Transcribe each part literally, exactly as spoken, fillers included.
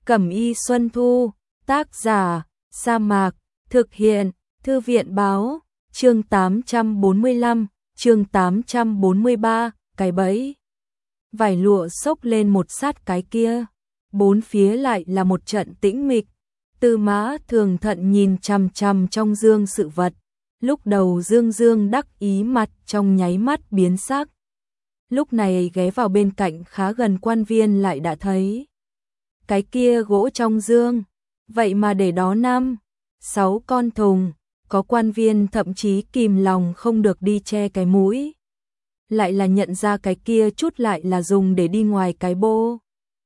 Cẩm y Xuân Thu, tác giả, Sa Mạc, thực hiện, Thư viện báo, chương tám trăm bốn mươi lăm, chương tám trăm bốn mươi ba, cái bẫy. Vải lụa xốc lên một sát cái kia, bốn phía lại là một trận tĩnh mịch. Tư Mã Thường Thận nhìn chằm chằm trong dương sự vật, lúc đầu dương dương đắc ý mặt trong nháy mắt biến sắc. Lúc này ghé vào bên cạnh khá gần quan viên lại đã thấy cái kia gỗ trong dương, vậy mà để đó năm, sáu con thùng, có quan viên thậm chí kìm lòng không được đi che cái mũi. Lại là nhận ra cái kia chút lại là dùng để đi ngoài cái bô.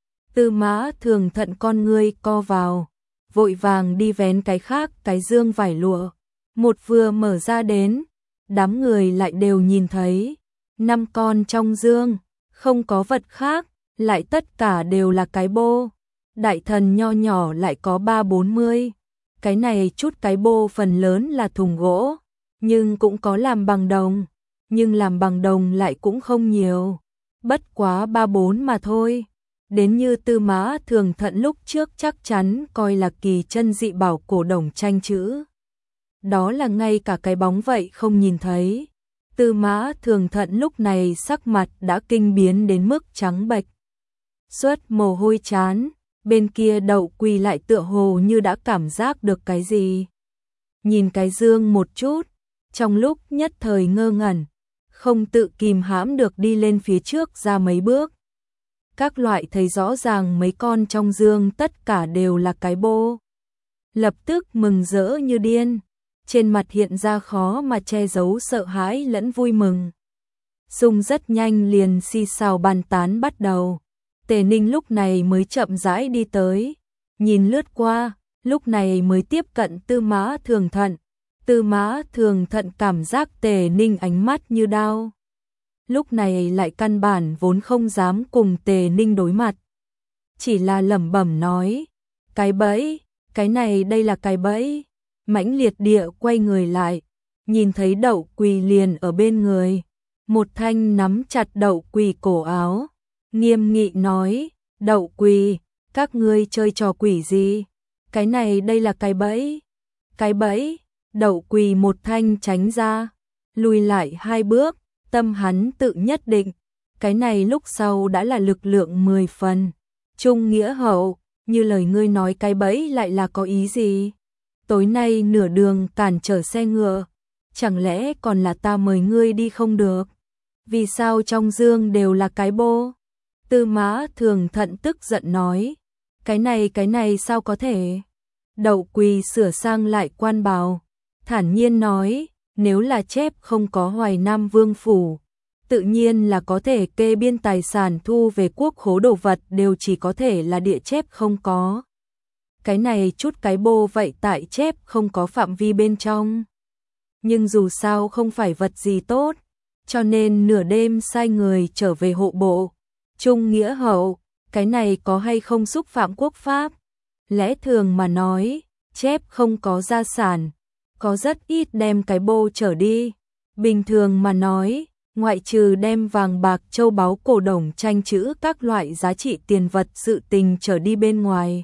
Tư Mã Thường Thận con ngươi co vào, vội vàng đi vén cái khác cái dương vải lụa. Một vừa mở ra đến, đám người lại đều nhìn thấy, năm con trong dương, không có vật khác, lại tất cả đều là cái bô. Đại thần nho nhỏ lại có ba bốn mươi, cái này chút cái bô phần lớn là thùng gỗ, nhưng cũng có làm bằng đồng, nhưng làm bằng đồng lại cũng không nhiều, bất quá ba bốn mà thôi. Đến như Tư Mã Thường Thận lúc trước chắc chắn coi là kỳ chân dị bảo cổ đồng tranh chữ. Đó là ngay cả cái bóng vậy không nhìn thấy. Tư Mã Thường Thận lúc này sắc mặt đã kinh biến đến mức trắng bệch, suốt mồ hôi chán. Bên kia Đậu Quỳ lại tựa hồ như đã cảm giác được cái gì. Nhìn cái dương một chút, trong lúc nhất thời ngơ ngẩn, không tự kìm hãm được đi lên phía trước ra mấy bước. Các loại thấy rõ ràng mấy con trong dương tất cả đều là cái bô. Lập tức mừng rỡ như điên, trên mặt hiện ra khó mà che giấu sợ hãi lẫn vui mừng. Dung rất nhanh liền xì xào bàn tán bắt đầu. Tề Ninh lúc này mới chậm rãi đi tới, nhìn lướt qua, lúc này mới tiếp cận Tư Mã Thường Thận. Tư Mã Thường Thận cảm giác Tề Ninh ánh mắt như đao. Lúc này lại căn bản vốn không dám cùng Tề Ninh đối mặt. Chỉ là lẩm bẩm nói, cái bẫy, cái này đây là cái bẫy. Mãnh liệt địa quay người lại, nhìn thấy Đậu Quỳ liền ở bên người. Một thanh nắm chặt Đậu Quỳ cổ áo, nghiêm nghị nói, Đậu Quỳ, các ngươi chơi trò quỷ gì? Cái này đây là cái bẫy. Cái bẫy, Đậu Quỳ một thanh tránh ra, lùi lại hai bước, tâm hắn tự nhất định, cái này lúc sau đã là lực lượng mười phần. Trung nghĩa hậu, như lời ngươi nói cái bẫy lại là có ý gì? Tối nay nửa đường cản trở xe ngựa, chẳng lẽ còn là ta mời ngươi đi không được? Vì sao trong dương đều là cái bô? Tư Mã Thường Thận tức giận nói, cái này cái này sao có thể? Đậu Quỳ sửa sang lại quan bào, thản nhiên nói, nếu là chép không có Hoài Nam Vương phủ, tự nhiên là có thể kê biên tài sản thu về quốc khố đồ vật đều chỉ có thể là địa chép không có. Cái này chút cái bô vậy tại chép không có phạm vi bên trong. Nhưng dù sao không phải vật gì tốt, cho nên nửa đêm sai người trở về hộ bộ. Trung nghĩa hậu, cái này có hay không xúc phạm quốc pháp? Lẽ thường mà nói, chép không có gia sản, có rất ít đem cái bô trở đi. Bình thường mà nói, ngoại trừ đem vàng bạc châu báu cổ đồng tranh chữ các loại giá trị tiền vật sự tình trở đi bên ngoài.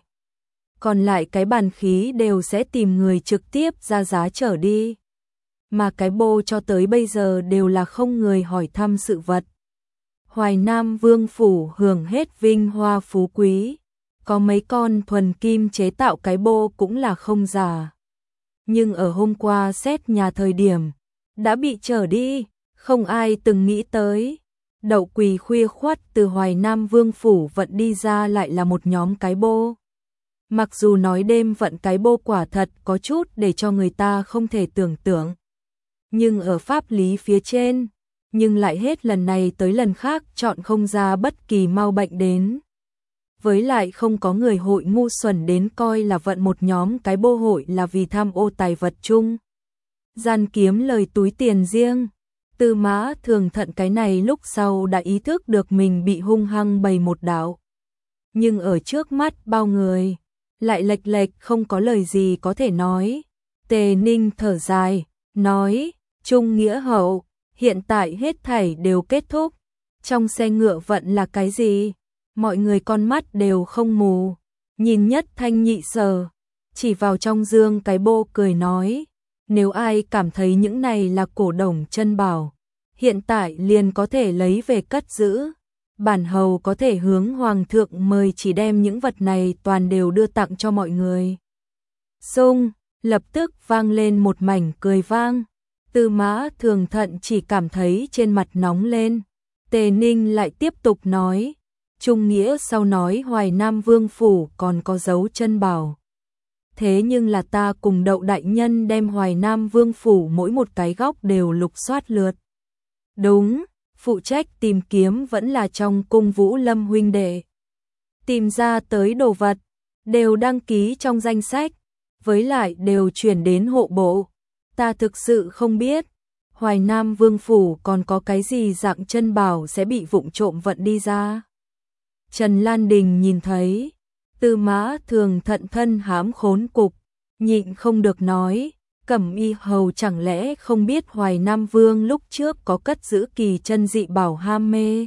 Còn lại cái bàn khí đều sẽ tìm người trực tiếp ra giá trở đi. Mà cái bô cho tới bây giờ đều là không người hỏi thăm sự vật. Hoài Nam Vương phủ hưởng hết vinh hoa phú quý, có mấy con thuần kim chế tạo cái bô cũng là không giả. Nhưng ở hôm qua xét nhà thời điểm, đã bị trở đi, không ai từng nghĩ tới. Đậu Quỳ khuya khoắt từ Hoài Nam Vương phủ vận đi ra lại là một nhóm cái bô. Mặc dù nói đêm vận cái bô quả thật có chút để cho người ta không thể tưởng tượng. Nhưng ở pháp lý phía trên, nhưng lại hết lần này tới lần khác chọn không ra bất kỳ mau bệnh đến. Với lại không có người hội ngu xuẩn đến coi là vận một nhóm cái bô hội là vì tham ô tài vật chung. Gian kiếm lời túi tiền riêng. Tư Mã Thường Thận cái này lúc sau đã ý thức được mình bị hung hăng bày một đạo. Nhưng ở trước mắt bao người, lại lệch lệch không có lời gì có thể nói. Tề Ninh thở dài, nói, Trung nghĩa hậu, hiện tại hết thảy đều kết thúc. Trong xe ngựa vận là cái gì? Mọi người con mắt đều không mù. nhìn nhất thanh nhị sở, chỉ vào trong dương cái bô cười nói, nếu ai cảm thấy những này là cổ đồng chân bảo, hiện tại liền có thể lấy về cất giữ. Bản hầu có thể hướng hoàng thượng mời chỉ đem những vật này toàn đều đưa tặng cho mọi người. Xung, lập tức vang lên một mảnh cười vang. Tư Mã Thường Thận chỉ cảm thấy trên mặt nóng lên. Tề Ninh lại tiếp tục nói, Trung Nghĩa sau nói Hoài Nam Vương phủ còn có dấu chân bảo. Thế nhưng là ta cùng Đậu đại nhân đem Hoài Nam Vương phủ mỗi một cái góc đều lục soát lượt. Đúng, phụ trách tìm kiếm vẫn là trong cung Vũ Lâm huynh đệ. Tìm ra tới đồ vật, đều đăng ký trong danh sách, với lại đều chuyển đến hộ bộ. Ta thực sự không biết, Hoài Nam Vương phủ còn có cái gì dạng chân bảo sẽ bị vụng trộm vận đi ra. Trần Lan Đình nhìn thấy, Tư Mã Thường Thận thân hám khốn cục, nhịn không được nói, Cẩm Y hầu chẳng lẽ không biết Hoài Nam Vương lúc trước có cất giữ kỳ chân dị bảo ham mê.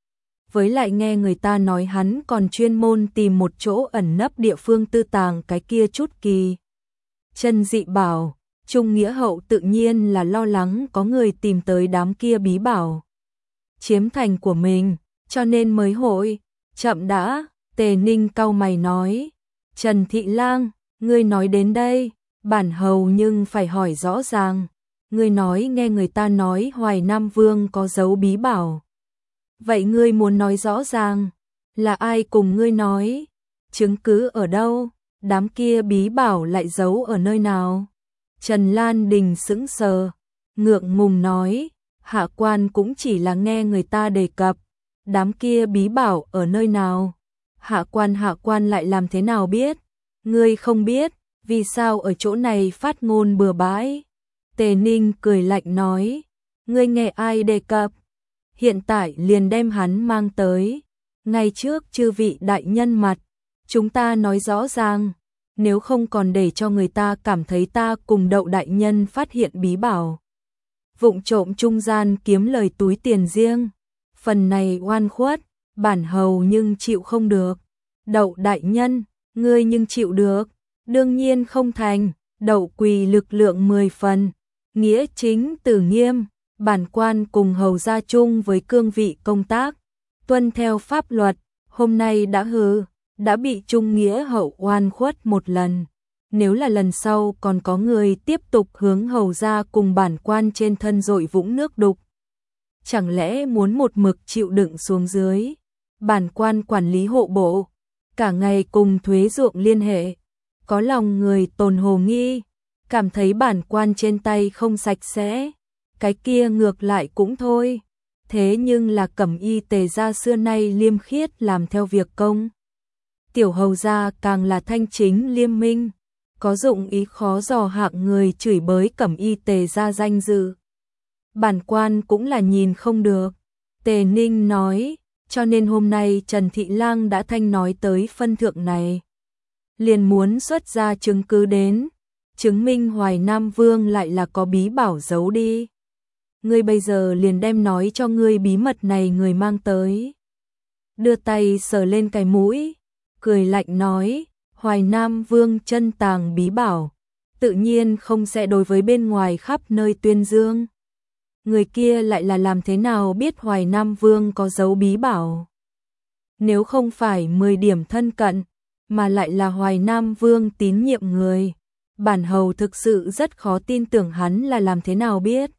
Với lại nghe người ta nói hắn còn chuyên môn tìm một chỗ ẩn nấp địa phương tư tàng cái kia chút kỳ chân dị bảo. Trung Nghĩa hậu tự nhiên là lo lắng có người tìm tới đám kia bí bảo, chiếm thành của mình, cho nên mới hội. Chậm đã, Tề Ninh cau mày nói, Trần Thị Lang, ngươi nói đến đây, bản hầu nhưng phải hỏi rõ ràng, ngươi nói nghe người ta nói Hoài Nam Vương có dấu bí bảo. Vậy ngươi muốn nói rõ ràng, là ai cùng ngươi nói, chứng cứ ở đâu, đám kia bí bảo lại giấu ở nơi nào? Trần Lan Đình sững sờ, ngượng ngùng nói, hạ quan cũng chỉ là nghe người ta đề cập, đám kia bí bảo ở nơi nào? Hạ quan hạ quan lại làm thế nào biết? Ngươi không biết, vì sao ở chỗ này phát ngôn bừa bãi? Tề Ninh cười lạnh nói, ngươi nghe ai đề cập? Hiện tại liền đem hắn mang tới, ngay trước chư vị đại nhân mặt, chúng ta nói rõ ràng. Nếu không còn để cho người ta cảm thấy ta cùng Đậu đại nhân phát hiện bí bảo, vụng trộm trung gian kiếm lời túi tiền riêng, phần này oan khuất, bản hầu nhưng chịu không được. Đậu đại nhân, ngươi nhưng chịu được, đương nhiên không thành. Đậu quỳ lực lượng mười phần, nghĩa chính tử nghiêm, bản quan cùng hầu gia chung với cương vị công tác, tuân theo pháp luật, hôm nay đã hư, đã bị Trung Nghĩa hậu oan khuất một lần. Nếu là lần sau còn có người tiếp tục hướng hầu gia cùng bản quan trên thân dội vũng nước đục, chẳng lẽ muốn một mực chịu đựng xuống dưới? Bản quan quản lý hộ bộ, cả ngày cùng thuế ruộng liên hệ, có lòng người tồn hồ nghi, cảm thấy bản quan trên tay không sạch sẽ, cái kia ngược lại cũng thôi. Thế nhưng là Cẩm Y Tề gia xưa nay liêm khiết làm theo việc công. Tiểu hầu gia càng là thanh chính liêm minh, có dụng ý khó dò hạng người chửi bới Cẩm Y Tề gia danh dự. Bản quan cũng là nhìn không được. Tề Ninh nói, cho nên hôm nay Trần Thị Lang đã thanh nói tới phân thượng này, liền muốn xuất ra chứng cứ đến, chứng minh Hoài Nam Vương lại là có bí bảo giấu đi. Ngươi bây giờ liền đem nói cho ngươi bí mật này người mang tới. Đưa tay sờ lên cái mũi, cười lạnh nói, Hoài Nam Vương chân tàng bí bảo, tự nhiên không sẽ đối với bên ngoài khắp nơi tuyên dương. Người kia lại là làm thế nào biết Hoài Nam Vương có dấu bí bảo? Nếu không phải mười điểm thân cận, mà lại là Hoài Nam Vương tín nhiệm người, bản hầu thực sự rất khó tin tưởng hắn là làm thế nào biết.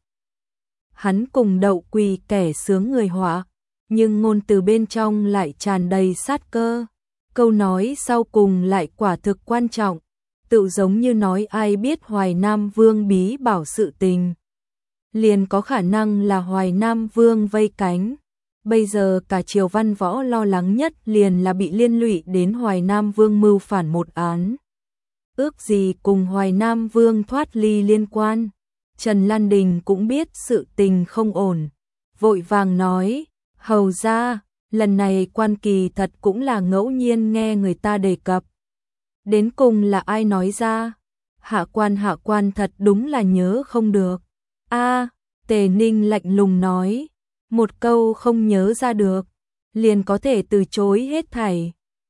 Hắn cùng Đậu quỳ kẻ sướng người họa, nhưng ngôn từ bên trong lại tràn đầy sát cơ. Câu nói sau cùng lại quả thực quan trọng, tự giống như nói ai biết Hoài Nam Vương bí bảo sự tình, liền có khả năng là Hoài Nam Vương vây cánh. Bây giờ cả triều văn võ lo lắng nhất liền là bị liên lụy đến Hoài Nam Vương mưu phản một án. Ước gì cùng Hoài Nam Vương thoát ly liên quan. Trần Lan Đình cũng biết sự tình không ổn, vội vàng nói, hầu ra, lần này quan kỳ thật cũng là ngẫu nhiên nghe người ta đề cập. Đến cùng là ai nói ra? Hạ quan hạ quan thật đúng là nhớ không được. A, Tề Ninh lạnh lùng nói, một câu không nhớ ra được, liền có thể từ chối hết thảy.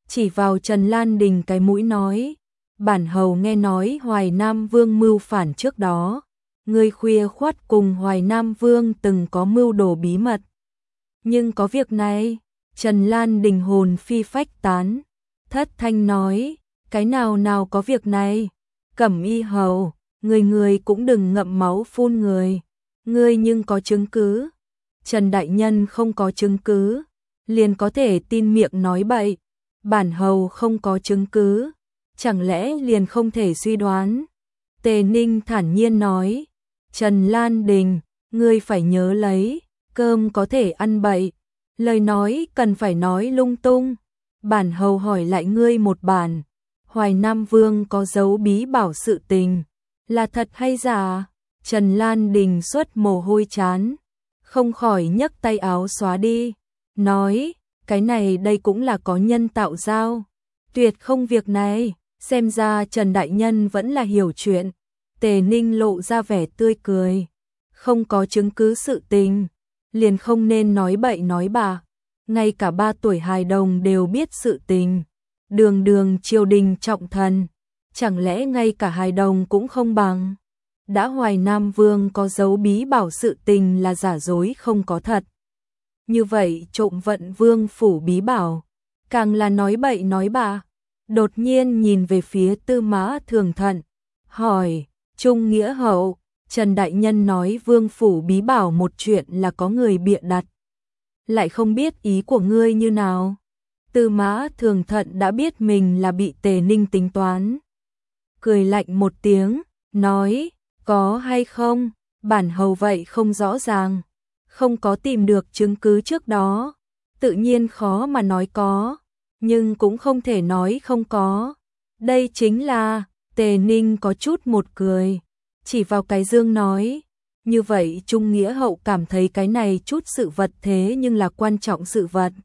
chỉ vào Trần Lan Đình cái mũi nói, bản hầu nghe nói Hoài Nam Vương mưu phản trước đó, ngươi khuya khoắt cùng Hoài Nam Vương từng có mưu đồ bí mật. Nhưng có việc này, Trần Lan Đình hồn phi phách tán, thất thanh nói, cái nào nào có việc này, Cẩm Y hầu, người người cũng đừng ngậm máu phun người, ngươi nhưng có chứng cứ. Trần đại nhân không có chứng cứ, liền có thể tin miệng nói bậy, bản hầu không có chứng cứ, chẳng lẽ liền không thể suy đoán. Tề Ninh thản nhiên nói, Trần Lan Đình, ngươi phải nhớ lấy, cơm có thể ăn bậy, lời nói cần phải nói lung tung. Bản hầu hỏi lại ngươi một bản, Hoài Nam Vương có giấu bí bảo sự tình, là thật hay giả? Trần Lan Đình xuất mồ hôi chán, không khỏi nhấc tay áo xóa đi, nói, cái này đây cũng là có nhân tạo giao, tuyệt không việc này, xem ra Trần đại nhân vẫn là hiểu chuyện. Tề Ninh lộ ra vẻ tươi cười, không có chứng cứ sự tình, liền không nên nói bậy nói bạ, ngay cả ba tuổi hài đồng đều biết sự tình, đường đường triều đình trọng thần, chẳng lẽ ngay cả hài đồng cũng không bằng. Đã Hoài Nam Vương có giấu bí bảo sự tình là giả dối không có thật. Như vậy trộm vận vương phủ bí bảo, càng là nói bậy nói bạ. Đột nhiên nhìn về phía Tư Mã Thường Thận, hỏi, Trung Nghĩa hậu, Trần đại nhân nói vương phủ bí bảo một chuyện là có người bịa đặt, lại không biết ý của ngươi như nào. Tư Mã Thường Thận đã biết mình là bị Tề Ninh tính toán, cười lạnh một tiếng, nói, có hay không, bản hầu vậy không rõ ràng, không có tìm được chứng cứ trước đó, tự nhiên khó mà nói có, nhưng cũng không thể nói không có. Đây chính là, Tề Ninh có chút một cười, chỉ vào cái dương nói, như vậy Trung Nghĩa hậu cảm thấy cái này chút sự vật thế nhưng là quan trọng sự vật.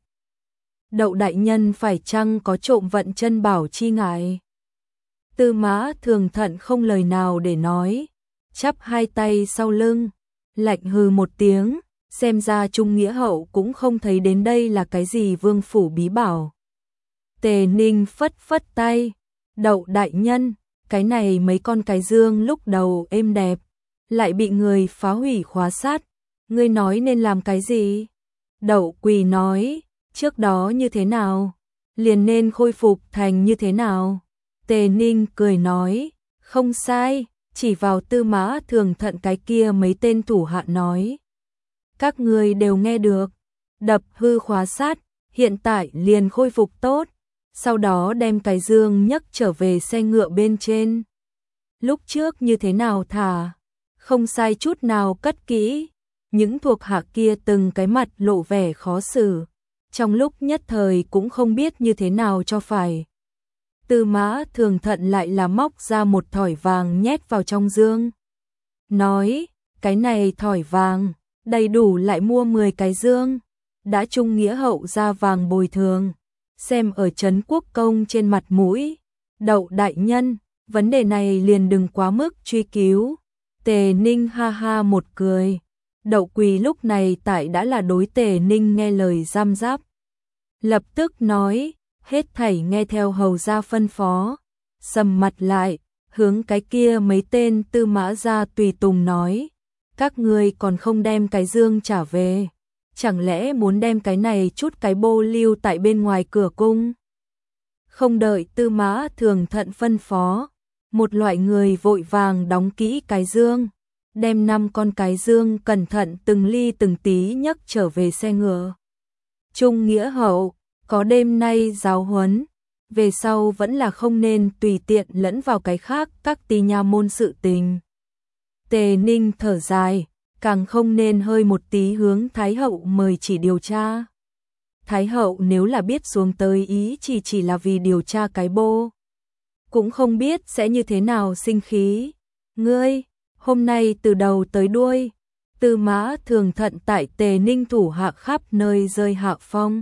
Đậu đại nhân phải chăng có trộm vận chân bảo chi ngại? Tư Mã Thường Thận không lời nào để nói, chắp hai tay sau lưng, lạnh hừ một tiếng, xem ra Trung Nghĩa hậu cũng không thấy đến đây là cái gì vương phủ bí bảo. Tề Ninh phất phất tay, đậu đại nhân, cái này mấy con cái dương lúc đầu êm đẹp, lại bị người phá hủy khóa sát, ngươi nói nên làm cái gì? Đậu Quỳ nói, trước đó như thế nào, liền nên khôi phục thành như thế nào? Tề Ninh cười nói, không sai, chỉ vào Tư Mã Thường Thận cái kia mấy tên thủ hạ nói. Các người đều nghe được, đập hư khóa sát, hiện tại liền khôi phục tốt, sau đó đem cái dương nhấc trở về xe ngựa bên trên. Lúc trước như thế nào thả, không sai chút nào cất kỹ, những thuộc hạ kia từng cái mặt lộ vẻ khó xử, trong lúc nhất thời cũng không biết như thế nào cho phải. Tư Mã Thường Thận lại là móc ra một thỏi vàng nhét vào trong dương. Nói, cái này thỏi vàng, đầy đủ lại mua mười cái dương. Đã Trung Nghĩa hậu ra vàng bồi thường, xem ở Trấn Quốc công trên mặt mũi. Đậu đại nhân, vấn đề này liền đừng quá mức truy cứu. Tề Ninh ha ha một cười. Đậu Quỳ lúc này tại đã là đối Tề Ninh nghe lời giam giáp. Lập tức nói, hết thảy nghe theo hầu gia phân phó, sầm mặt lại, hướng cái kia mấy tên Tư Mã gia tùy tùng nói, các ngươi còn không đem cái dương trả về, chẳng lẽ muốn đem cái này chút cái bô lưu tại bên ngoài cửa cung? Không đợi Tư Mã Thường Thận phân phó, một loại người vội vàng đóng kỹ cái dương, đem năm con cái dương cẩn thận từng ly từng tí nhấc trở về xe ngựa. Trung Nghĩa hậu, có đêm nay giáo huấn, về sau vẫn là không nên tùy tiện lẫn vào cái khác các tỳ nha môn sự tình. Tề Ninh thở dài, càng không nên hơi một tí hướng Thái hậu mời chỉ điều tra. Thái hậu nếu là biết xuống tới ý chỉ chỉ là vì điều tra cái bô, cũng không biết sẽ như thế nào sinh khí. Ngươi, hôm nay từ đầu tới đuôi, Tư Mã Thường Thận tại Tề Ninh thủ hạ khắp nơi rơi hạ phong.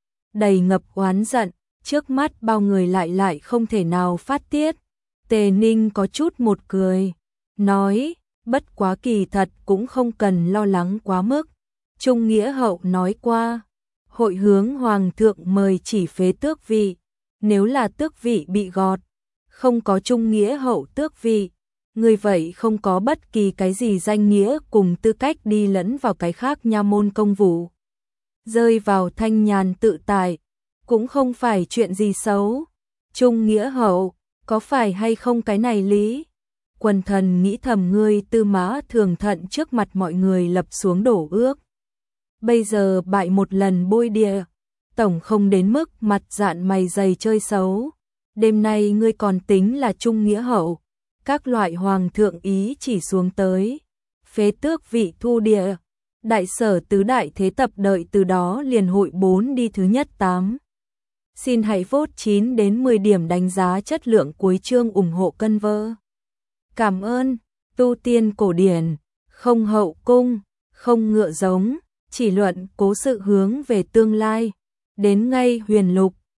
Đầy ngập oán giận, trước mắt bao người lại lại không thể nào phát tiết. Tề Ninh có chút một cười, nói, bất quá kỳ thật cũng không cần lo lắng quá mức. Trung Nghĩa hậu nói qua, hội hướng hoàng thượng mời chỉ phế tước vị, Nếu là tước vị bị gọt, không có trung nghĩa hậu tước vị, người vậy không có bất kỳ cái gì danh nghĩa cùng tư cách đi lẫn vào cái khác nha môn công vụ. Rơi vào thanh nhàn tự tại, cũng không phải chuyện gì xấu. Trung nghĩa hậu, có phải hay không cái này lý? Quần thần nghĩ thầm ngươi Tư Mã Thường Thận trước mặt mọi người lập xuống đổ ước. Bây giờ bại một lần bôi địa, tổng không đến mức mặt dạn mày dày chơi xấu. Đêm nay ngươi còn tính là trung nghĩa hậu, các loại hoàng thượng ý chỉ xuống tới. Phế tước vị thu địa, đại sở tứ đại thế tập đợi từ đó liền hội bốn đi thứ nhất tám. Xin hãy vote chín đến mười điểm đánh giá chất lượng cuối chương ủng hộ cân vơ. Cảm ơn, tu tiên cổ điển, không hậu cung, không ngựa giống, chỉ luận cố sự hướng về tương lai. Đến ngay huyền lục,